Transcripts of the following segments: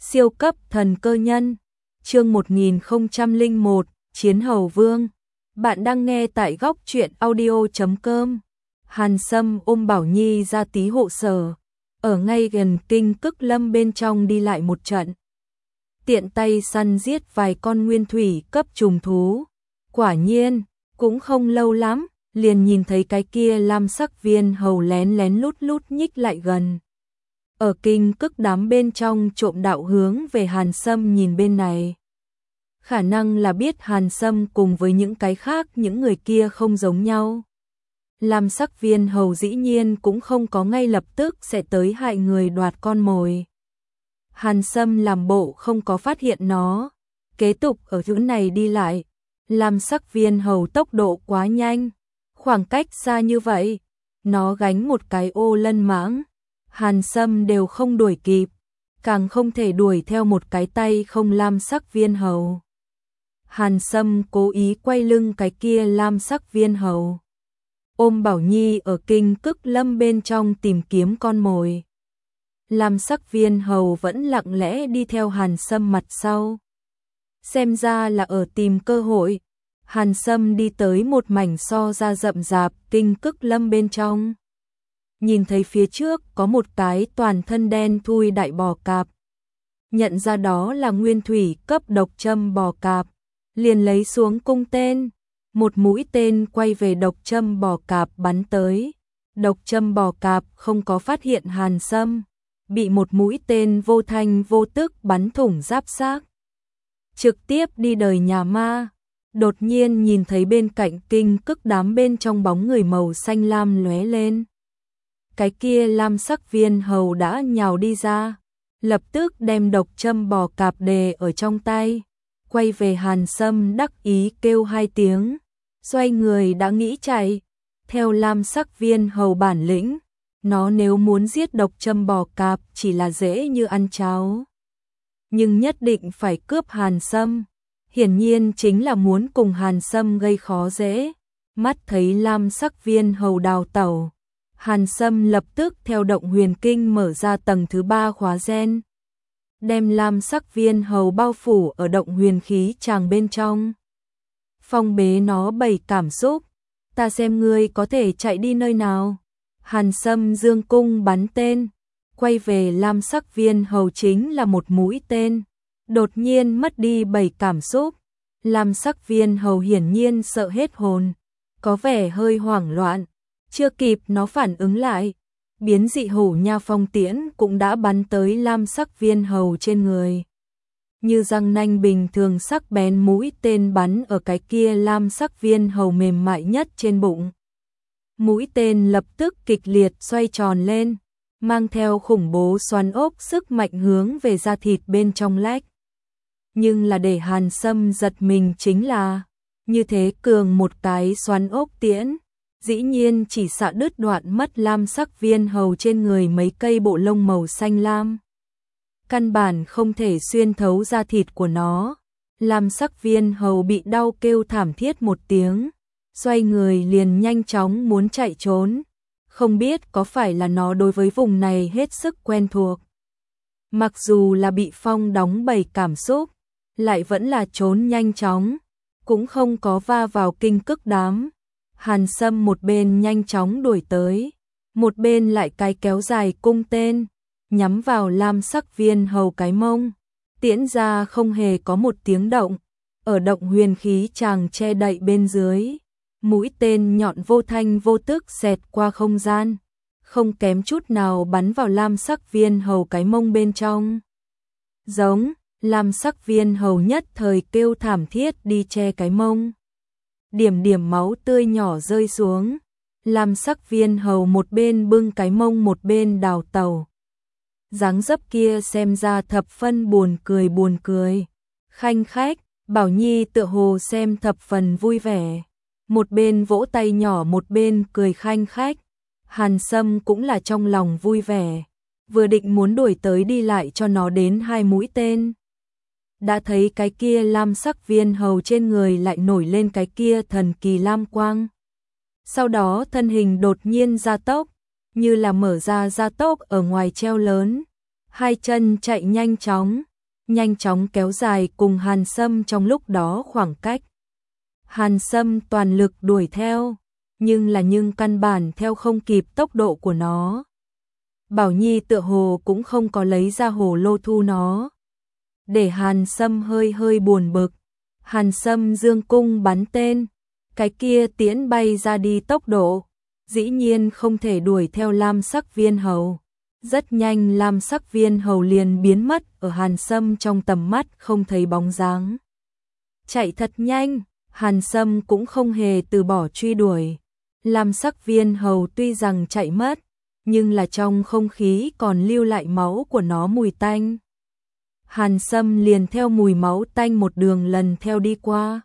Siêu cấp thần cơ nhân, chương 1001, Chiến Hầu Vương. Bạn đang nghe tại góc truyện audio.com. Hàn Sâm ôm Bảo Nhi ra tí hộ sở, ở ngay gần Kinh Cức Lâm bên trong đi lại một trận. Tiện tay săn giết vài con nguyên thủy cấp trùng thú. Quả nhiên, cũng không lâu lắm, liền nhìn thấy cái kia lam sắc viên hầu lén lén lút lút nhích lại gần. Ở Kinh Cức đám bên trong trộm đạo hướng về Hàn Sâm nhìn bên này. Khả năng là biết Hàn Sâm cùng với những cái khác những người kia không giống nhau. Lam sắc viên hầu dĩ nhiên cũng không có ngay lập tức sẽ tới hại người đoạt con mồi. Hàn Sâm làm bộ không có phát hiện nó, kế tục ở chỗ này đi lại. Lam sắc viên hầu tốc độ quá nhanh, khoảng cách xa như vậy, nó gánh một cái ô lân mãng, Hàn Sâm đều không đuổi kịp, càng không thể đuổi theo một cái tay không lam sắc viên hầu. Hàn Sâm cố ý quay lưng cái kia lam sắc viên hầu, ôm Bảo Nhi ở Kinh Cức Lâm bên trong tìm kiếm con mồi. Lam sắc viên hầu vẫn lặng lẽ đi theo Hàn Sâm mặt sau. Xem ra là ở tìm cơ hội. Hàn Sâm đi tới một mảnh so ra rậm rạp Kinh Cức Lâm bên trong. Nhìn thấy phía trước có một cái toàn thân đen thui đại bò cạp. Nhận ra đó là nguyên thủy cấp độc châm bò cạp. Liền lấy xuống cung tên. Một mũi tên quay về độc châm bò cạp bắn tới. Độc châm bò cạp không có phát hiện Hàn Sâm. Bị một mũi tên vô thanh vô tức bắn thủng giáp xác. Trực tiếp đi đời nhà ma. Đột nhiên nhìn thấy bên cạnh Kinh Cức đám bên trong bóng người màu xanh lam lóe lên. Cái kia lam sắc viên hầu đã nhào đi ra, lập tức đem độc châm bò cạp đề ở trong tay, quay về Hàn Sâm đắc ý kêu hai tiếng, xoay người đã nghĩ chạy. Theo lam sắc viên hầu bản lĩnh, nó nếu muốn giết độc châm bò cạp chỉ là dễ như ăn cháo. Nhưng nhất định phải cướp Hàn Sâm. Hiển nhiên chính là muốn cùng Hàn Sâm gây khó dễ. Mắt thấy lam sắc viên hầu đào tẩu, Hàn Sâm lập tức theo động huyền kinh mở ra tầng thứ 3 khóa gen, đem lam sắc viên hầu bao phủ ở động huyền khí tràng bên trong. Phong bế nó 7 cảm xúc, ta xem ngươi có thể chạy đi nơi nào. Hàn Sâm dương cung bắn tên, quay về lam sắc viên hầu chính là một mũi tên. Đột nhiên mất đi 7 cảm xúc, lam sắc viên hầu hiển nhiên sợ hết hồn, có vẻ hơi hoảng loạn, chưa kịp nó phản ứng lại, biến dị hổ nha phong tiễn cũng đã bắn tới lam sắc viên hầu trên người. Như răng nanh bình thường sắc bén mũi tên bắn ở cái kia lam sắc viên hầu mềm mại nhất trên bụng. Mũi tên lập tức kịch liệt xoay tròn lên, mang theo khủng bố xoắn ốc sức mạnh hướng về da thịt bên trong lách. Nhưng là để Hàn Sâm giật mình chính là, như thế cường một cái xoắn ốc tiễn, dĩ nhiên chỉ xạ đứt đoạn mất lam sắc viên hầu trên người mấy cây bộ lông màu xanh lam. Căn bản không thể xuyên thấu da thịt của nó. Lam sắc viên hầu bị đau kêu thảm thiết một tiếng, xoay người liền nhanh chóng muốn chạy trốn. Không biết có phải là nó đối với vùng này hết sức quen thuộc. Mặc dù là bị phong đóng 7 cảm xúc, lại vẫn là trốn nhanh chóng, cũng không có va vào Kinh Cức đám. Hàn Sâm một bên nhanh chóng đuổi tới, một bên lại cái kéo dài cung tên, nhắm vào lam sắc viên hầu cái mông, tiễn ra không hề có một tiếng động, ở động huyền khí tràng che đậy bên dưới. Mũi tên nhọn vô thanh vô tức xẹt qua không gian, không kém chút nào bắn vào lam sắc viên hầu cái mông bên trong. Giống, lam sắc viên hầu nhất thời kêu thảm thiết đi che cái mông. Điểm điểm máu tươi nhỏ rơi xuống, lam sắc viên hầu một bên bưng cái mông một bên đào tẩu. Dáng dấp kia xem ra thập phân buồn cười. Khanh khách, Bảo Nhi tựa hồ xem thập phần vui vẻ. Một bên vỗ tay nhỏ một bên cười khanh khách. Hàn Sâm cũng là trong lòng vui vẻ, vừa định muốn đuổi tới đi lại cho nó đến 2 mũi tên. Đã thấy cái kia lam sắc viên hầu trên người lại nổi lên cái kia thần kỳ lam quang. Sau đó thân hình đột nhiên gia tốc, như là mở ra gia tốc ở ngoài treo lớn. Hai chân chạy nhanh chóng, nhanh chóng kéo dài cùng Hàn Sâm trong lúc đó khoảng cách. Hàn Sâm toàn lực đuổi theo, nhưng căn bản theo không kịp tốc độ của nó. Bảo Nhi tựa hồ cũng không có lấy ra hồ lô thu nó. Để Hàn Sâm hơi buồn bực, Hàn Sâm dương cung bắn tên, cái kia tiễn bay ra đi tốc độ, dĩ nhiên không thể đuổi theo lam sắc viên hầu. Rất nhanh lam sắc viên hầu liền biến mất ở Hàn Sâm trong tầm mắt không thấy bóng dáng. Chạy thật nhanh, Hàn Sâm cũng không hề từ bỏ truy đuổi. Lam sắc viên hầu tuy rằng chạy mất, nhưng là trong không khí còn lưu lại máu của nó mùi tanh. Hàn Sâm liền theo mùi máu tanh một đường lần theo đi qua.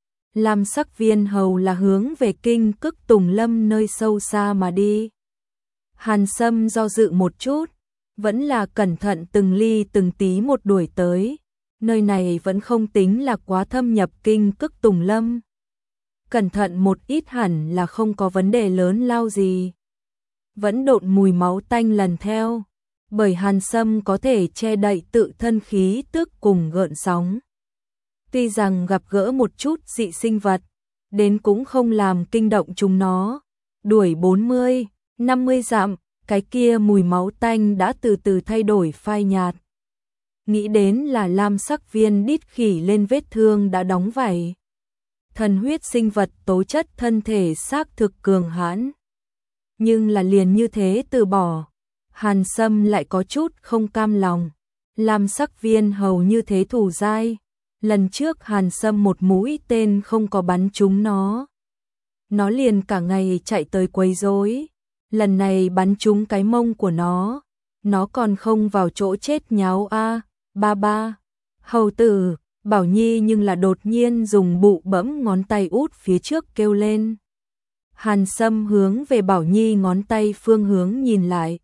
Lam sắc viên hầu là hướng về Kinh Cức Tùng Lâm nơi sâu xa mà đi. Hàn Sâm do dự một chút, vẫn là cẩn thận từng ly từng tí một đuổi tới. Nơi này vẫn không tính là quá thâm nhập Kinh Cức Tùng Lâm. Cẩn thận một ít hẳn là không có vấn đề lớn lao gì. Vẫn độn mùi máu tanh lần theo, bởi Hàn Sâm có thể che đậy tự thân khí tức cùng gợn sóng. Tuy rằng gặp gỡ một chút dị sinh vật, đến cũng không làm kinh động chúng nó. Đuổi 40, 50 dặm, cái kia mùi máu tanh đã từ từ thay đổi phai nhạt. Nghĩ đến là lam sắc viên đít khỉ lên vết thương đã đóng vảy. Thần huyết sinh vật tố chất thân thể xác thực cường hãn. Nhưng là liền như thế từ bỏ, Hàn Sâm lại có chút không cam lòng. Lam sắc viên hầu như thế thủ dai, lần trước Hàn Sâm một mũi tên không có bắn trúng nó. Nó liền cả ngày chạy tới quấy rối, lần này bắn trúng cái mông của nó còn không vào chỗ chết nháo a. Ba ba, hầu tử, Bảo Nhi nhưng là đột nhiên dùng bụ bẫm ngón tay út phía trước kêu lên. Hàn Sâm hướng về Bảo Nhi ngón tay phương hướng nhìn lại.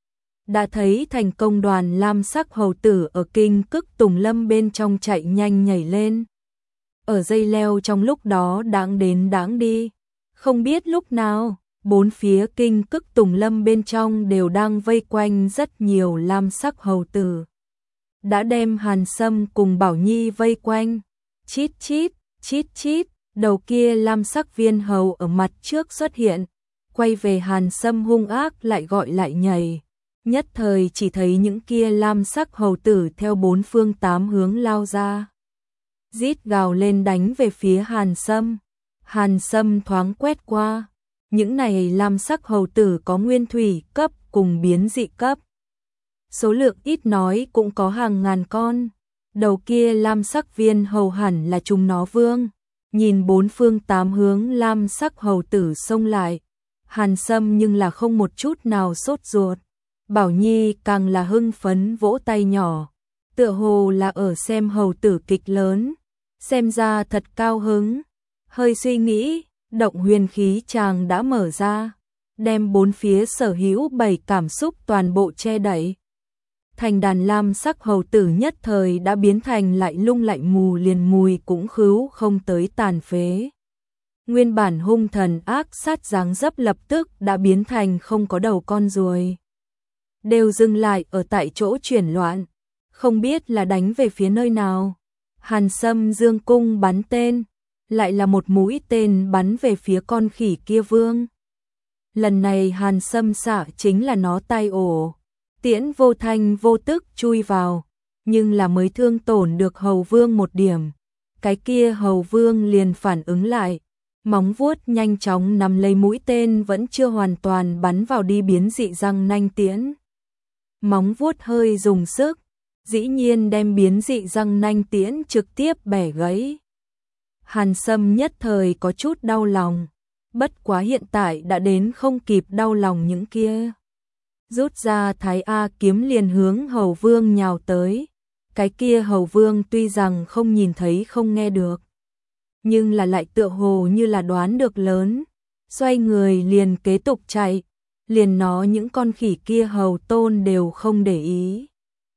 Đã thấy thành công đoàn lam sắc hầu tử ở Kinh Cức Tùng Lâm bên trong chạy nhanh nhảy lên. Ở dây leo trong lúc đó đãng đến đãng đi. Không biết lúc nào, bốn phía Kinh Cức Tùng Lâm bên trong đều đang vây quanh rất nhiều lam sắc hầu tử. Đã đem Hàn Sâm cùng Bảo Nhi vây quanh. Chít chít, chít chít, đầu kia lam sắc viên hầu ở mặt trước xuất hiện, quay về Hàn Sâm hung ác lại gọi lại nhảy. Nhất thời chỉ thấy những kia lam sắc hầu tử theo bốn phương tám hướng lao ra. Rít gào lên đánh về phía Hàn Sâm. Hàn Sâm thoáng quét qua. Những này lam sắc hầu tử có nguyên thủy cấp cùng biến dị cấp. Số lượng ít nói cũng có hàng ngàn con. Đầu kia lam sắc viên hầu hẳn là chúng nó vương. Nhìn bốn phương tám hướng lam sắc hầu tử xông lại. Hàn Sâm nhưng là không một chút nào sốt ruột. Bảo Nhi càng là hưng phấn vỗ tay nhỏ. Tựa hồ là ở xem hầu tử kịch lớn. Xem ra thật cao hứng. Hơi suy nghĩ, động huyền khí chàng đã mở ra. Đem bốn phía sở hữu 7 cảm xúc toàn bộ che đậy. Thành đàn lam sắc hầu tử nhất thời đã biến thành lại lung lạnh mù liền mùi cũng khứu không tới tàn phế. Nguyên bản hung thần ác sát dáng dấp lập tức đã biến thành không có đầu con ruồi. Đều dừng lại ở tại chỗ chuyển loạn, không biết là đánh về phía nơi nào. Hàn Sâm dương cung bắn tên, lại là một mũi tên bắn về phía con khỉ kia vương. Lần này Hàn Sâm xạ chính là nó tai ổ. Tiễn vô thanh vô tức chui vào, nhưng là mới thương tổn được hầu vương một điểm. Cái kia hầu vương liền phản ứng lại, móng vuốt nhanh chóng nắm lấy mũi tên vẫn chưa hoàn toàn bắn vào đi biến dị răng nanh tiễn. Móng vuốt hơi dùng sức, dĩ nhiên đem biến dị răng nanh tiễn trực tiếp bẻ gãy. Hàn Sâm nhất thời có chút đau lòng, bất quá hiện tại đã đến không kịp đau lòng những kia. Rút ra Thái A kiếm liền hướng hầu vương nhào tới. Cái kia hầu vương tuy rằng không nhìn thấy không nghe được, nhưng là lại tựa hồ như là đoán được lớn. Xoay người liền kế tục chạy, liền nó những con khỉ kia hầu tôn đều không để ý.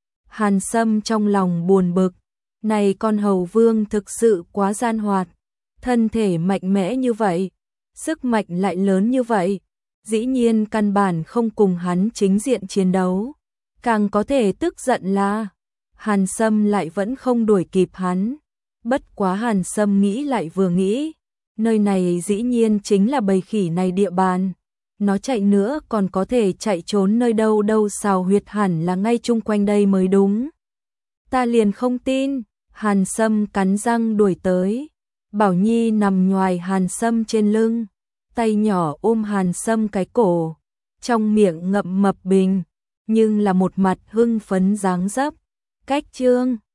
Hàn Sâm trong lòng buồn bực, này con hầu vương thực sự quá gian hoạt, thân thể mạnh mẽ như vậy, sức mạnh lại lớn như vậy, dĩ nhiên căn bản không cùng hắn chính diện chiến đấu. Càng có thể tức giận là, Hàn Sâm lại vẫn không đuổi kịp hắn. Bất quá Hàn Sâm nghĩ lại vừa nghĩ, nơi này dĩ nhiên chính là bầy khỉ này địa bàn. Nó chạy nữa còn có thể chạy trốn nơi đâu đâu, Sào huyệt hẳn là ngay chung quanh đây mới đúng. Ta liền không tin. Hàn Sâm cắn răng đuổi tới. Bảo Nhi nằm nhoài Hàn Sâm trên lưng, tay nhỏ ôm Hàn Sâm cái cổ, trong miệng ngậm mập bình, nhưng là một mặt hưng phấn dáng dấp. Cách chương